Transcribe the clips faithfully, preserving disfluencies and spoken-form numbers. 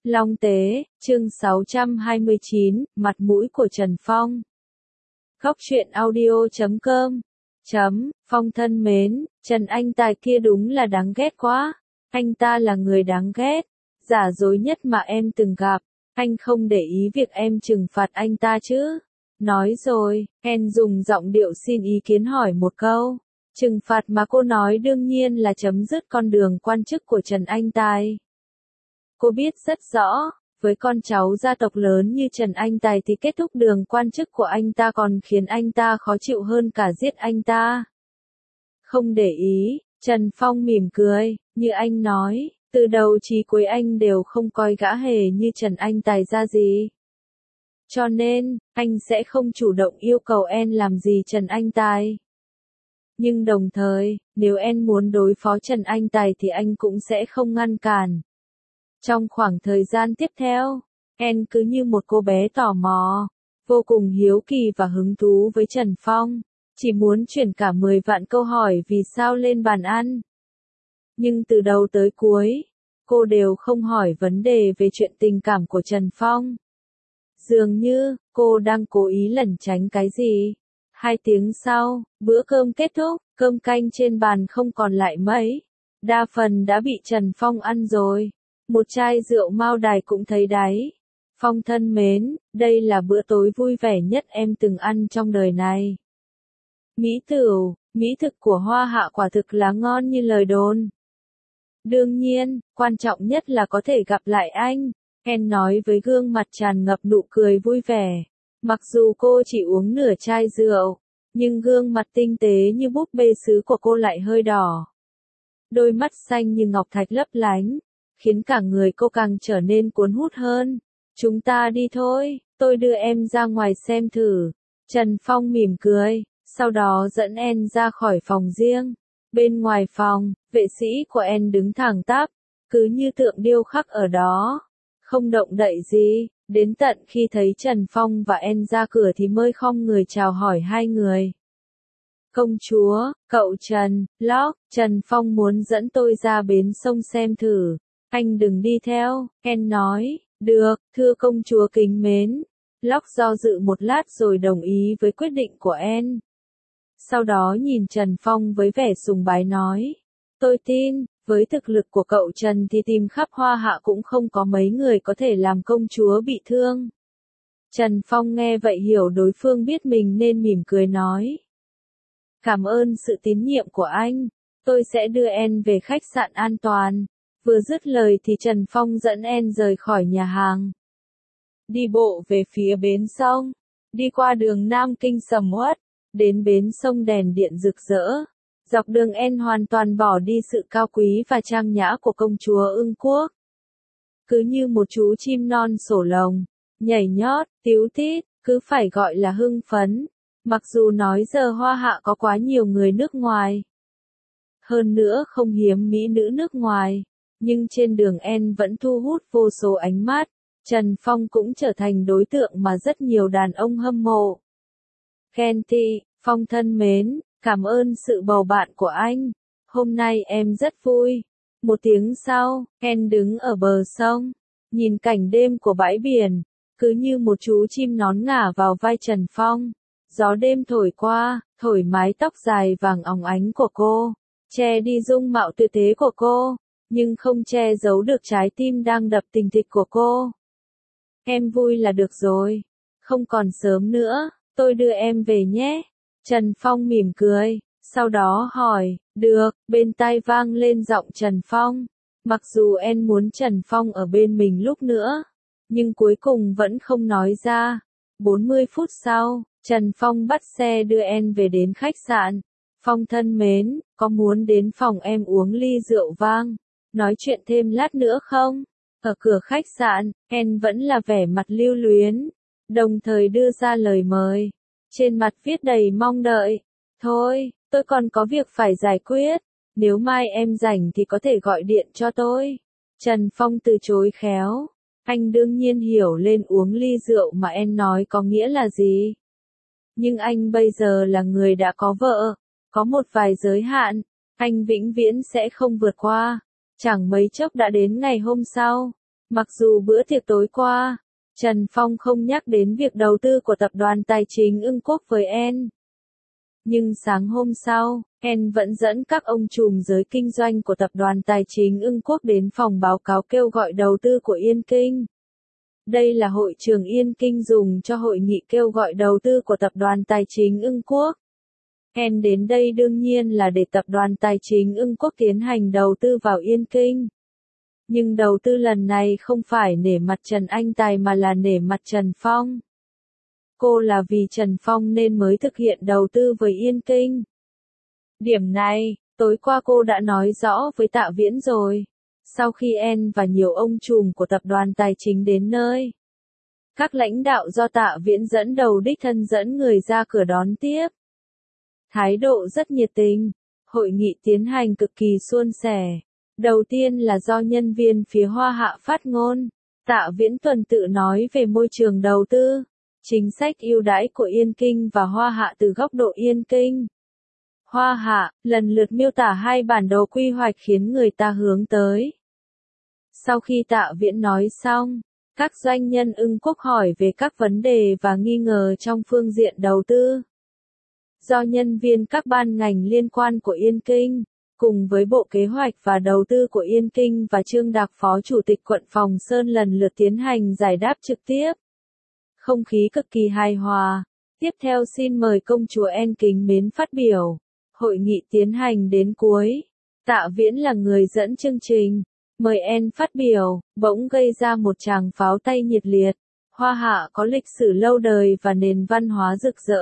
Long Tế, chương sáu trăm hai mươi chín, mặt mũi của Trần Phong. Góc truyện audio chấm com. Chấm, Phong thân mến, Trần Anh Tài kia đúng là đáng ghét quá. Anh ta là người đáng ghét, giả dối nhất mà em từng gặp. Anh không để ý việc em trừng phạt anh ta chứ? Nói rồi, En dùng giọng điệu xin ý kiến hỏi một câu. Trừng phạt mà cô nói đương nhiên là chấm dứt con đường quan chức của Trần Anh Tài. Cô biết rất rõ, với con cháu gia tộc lớn như Trần Anh Tài thì kết thúc đường quan chức của anh ta còn khiến anh ta khó chịu hơn cả giết anh ta. Không để ý, Trần Phong mỉm cười, như anh nói, từ đầu chí cuối anh đều không coi gã hề như Trần Anh Tài ra gì. Cho nên, anh sẽ không chủ động yêu cầu En làm gì Trần Anh Tài. Nhưng đồng thời, nếu En muốn đối phó Trần Anh Tài thì anh cũng sẽ không ngăn cản. Trong khoảng thời gian tiếp theo, En cứ như một cô bé tò mò, vô cùng hiếu kỳ và hứng thú với Trần Phong, chỉ muốn chuyển cả mười vạn câu hỏi vì sao lên bàn ăn. Nhưng từ đầu tới cuối, cô đều không hỏi vấn đề về chuyện tình cảm của Trần Phong. Dường như, cô đang cố ý lẩn tránh cái gì. Hai tiếng sau, bữa cơm kết thúc, cơm canh trên bàn không còn lại mấy. Đa phần đã bị Trần Phong ăn rồi. Một chai rượu Mao Đài cũng thấy đáy. Phong thân mến, đây là bữa tối vui vẻ nhất em từng ăn trong đời này. Mỹ tửu, mỹ thực của Hoa Hạ quả thực là ngon như lời đồn. Đương nhiên, quan trọng nhất là có thể gặp lại anh, En nói với gương mặt tràn ngập nụ cười vui vẻ. Mặc dù cô chỉ uống nửa chai rượu, nhưng gương mặt tinh tế như búp bê sứ của cô lại hơi đỏ. Đôi mắt xanh như ngọc thạch lấp lánh, khiến cả người cô càng trở nên cuốn hút hơn. Chúng ta đi thôi, tôi đưa em ra ngoài xem thử. Trần Phong mỉm cười, sau đó dẫn En ra khỏi phòng riêng. Bên ngoài phòng, vệ sĩ của En đứng thẳng tắp, cứ như tượng điêu khắc ở đó, không động đậy gì, đến tận khi thấy Trần Phong và En ra cửa thì mới khom người chào hỏi hai người. Công chúa, cậu Trần, Locke, Trần Phong muốn dẫn tôi ra bến sông xem thử. Anh đừng đi theo, En nói, được, thưa công chúa kính mến. Locke do dự một lát rồi đồng ý với quyết định của En. Sau đó nhìn Trần Phong với vẻ sùng bái nói, tôi tin, với thực lực của cậu Trần thì tìm khắp Hoa Hạ cũng không có mấy người có thể làm công chúa bị thương. Trần Phong nghe vậy hiểu đối phương biết mình nên mỉm cười nói. Cảm ơn sự tín nhiệm của anh, tôi sẽ đưa En về khách sạn an toàn. Vừa dứt lời thì Trần Phong dẫn En rời khỏi nhà hàng. Đi bộ về phía bến sông, đi qua đường Nam Kinh sầm uất, đến bến sông đèn điện rực rỡ. Dọc đường En hoàn toàn bỏ đi sự cao quý và trang nhã của công chúa Ưng Quốc. Cứ như một chú chim non sổ lồng, nhảy nhót, tíu tít, cứ phải gọi là hưng phấn. Mặc dù nói giờ Hoa Hạ có quá nhiều người nước ngoài. Hơn nữa không hiếm mỹ nữ nước ngoài. Nhưng trên đường En vẫn thu hút vô số ánh mắt. Trần Phong cũng trở thành đối tượng mà rất nhiều đàn ông hâm mộ. Kenty, Phong thân mến, cảm ơn sự bầu bạn của anh. Hôm nay em rất vui. Một tiếng sau, En đứng ở bờ sông, nhìn cảnh đêm của bãi biển, cứ như một chú chim nón ngả vào vai Trần Phong. Gió đêm thổi qua, thổi mái tóc dài vàng óng ánh của cô, che đi dung mạo tuyệt thế của cô, nhưng không che giấu được trái tim đang đập thình thịch của cô. Em vui là được rồi. Không còn sớm nữa, tôi đưa em về nhé. Trần Phong mỉm cười, sau đó hỏi, được, bên tai vang lên giọng Trần Phong. Mặc dù En muốn Trần Phong ở bên mình lúc nữa, nhưng cuối cùng vẫn không nói ra. bốn mươi phút sau, Trần Phong bắt xe đưa En về đến khách sạn. Phong thân mến, có muốn đến phòng em uống ly rượu vang, nói chuyện thêm lát nữa không? Ở cửa khách sạn, En vẫn là vẻ mặt lưu luyến, đồng thời đưa ra lời mời. Trên mặt viết đầy mong đợi. Thôi, tôi còn có việc phải giải quyết. Nếu mai em rảnh thì có thể gọi điện cho tôi. Trần Phong từ chối khéo. Anh đương nhiên hiểu lên uống ly rượu mà En nói có nghĩa là gì. Nhưng anh bây giờ là người đã có vợ, có một vài giới hạn, anh vĩnh viễn sẽ không vượt qua. Chẳng mấy chốc đã đến ngày hôm sau. Mặc dù bữa tiệc tối qua, Trần Phong không nhắc đến việc đầu tư của tập đoàn tài chính Ưng Quốc với En. Nhưng sáng hôm sau, En vẫn dẫn các ông trùm giới kinh doanh của tập đoàn tài chính Ưng Quốc đến phòng báo cáo kêu gọi đầu tư của Yên Kinh. Đây là hội trường Yên Kinh dùng cho hội nghị kêu gọi đầu tư của tập đoàn tài chính Ưng Quốc. En đến đây đương nhiên là để tập đoàn tài chính Ưng Quốc tiến hành đầu tư vào Yên Kinh. Nhưng đầu tư lần này không phải nể mặt Trần Anh Tài mà là nể mặt Trần Phong. Cô là vì Trần Phong nên mới thực hiện đầu tư với Yên Kinh. Điểm này, tối qua cô đã nói rõ với Tạ Viễn rồi. Sau khi En và nhiều ông trùm của tập đoàn tài chính đến nơi, các lãnh đạo do Tạ Viễn dẫn đầu đích thân dẫn người ra cửa đón tiếp. Thái độ rất nhiệt tình, hội nghị tiến hành cực kỳ suôn sẻ. Đầu tiên là do nhân viên phía Hoa Hạ phát ngôn, Tạ Viễn tuần tự nói về môi trường đầu tư, chính sách ưu đãi của Yên Kinh và Hoa Hạ từ góc độ Yên Kinh. Hoa Hạ, lần lượt miêu tả hai bản đồ quy hoạch khiến người ta hướng tới. Sau khi Tạ Viễn nói xong, các doanh nhân Ưng Quốc hỏi về các vấn đề và nghi ngờ trong phương diện đầu tư. Do nhân viên các ban ngành liên quan của Yên Kinh, cùng với Bộ Kế hoạch và Đầu tư của Yên Kinh và Trương Đạc Phó Chủ tịch quận Phòng Sơn lần lượt tiến hành giải đáp trực tiếp. Không khí cực kỳ hài hòa. Tiếp theo xin mời công chúa En kính mến phát biểu. Hội nghị tiến hành đến cuối. Tạ Viễn là người dẫn chương trình. Mời En phát biểu, bỗng gây ra một tràng pháo tay nhiệt liệt. Hoa Hạ có lịch sử lâu đời và nền văn hóa rực rỡ.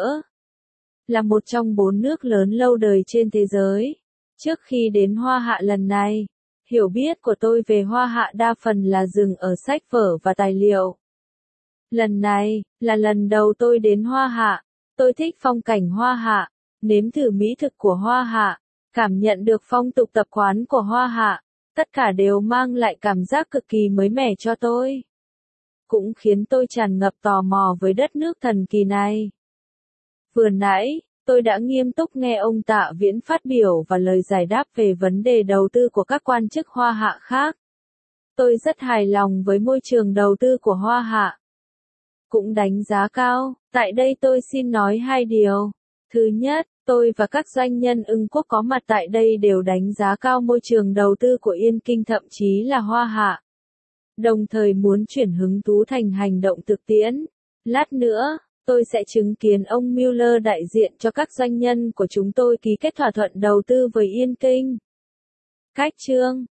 Là một trong bốn nước lớn lâu đời trên thế giới. Trước khi đến Hoa Hạ lần này, hiểu biết của tôi về Hoa Hạ đa phần là dừng ở sách vở và tài liệu. Lần này, là lần đầu tôi đến Hoa Hạ. Tôi thích phong cảnh Hoa Hạ, nếm thử mỹ thực của Hoa Hạ, cảm nhận được phong tục tập quán của Hoa Hạ. Tất cả đều mang lại cảm giác cực kỳ mới mẻ cho tôi. Cũng khiến tôi tràn ngập tò mò với đất nước thần kỳ này. Vừa nãy, tôi đã nghiêm túc nghe ông Tạ Viễn phát biểu và lời giải đáp về vấn đề đầu tư của các quan chức Hoa Hạ khác. Tôi rất hài lòng với môi trường đầu tư của Hoa Hạ. Cũng đánh giá cao, tại đây tôi xin nói hai điều. Thứ nhất, tôi và các doanh nhân Ưng Quốc có mặt tại đây đều đánh giá cao môi trường đầu tư của Yên Kinh thậm chí là Hoa Hạ. Đồng thời muốn chuyển hứng thú thành hành động thực tiễn. Lát nữa, tôi sẽ chứng kiến ông Mueller đại diện cho các doanh nhân của chúng tôi ký kết thỏa thuận đầu tư với Yên Kinh. Cách chương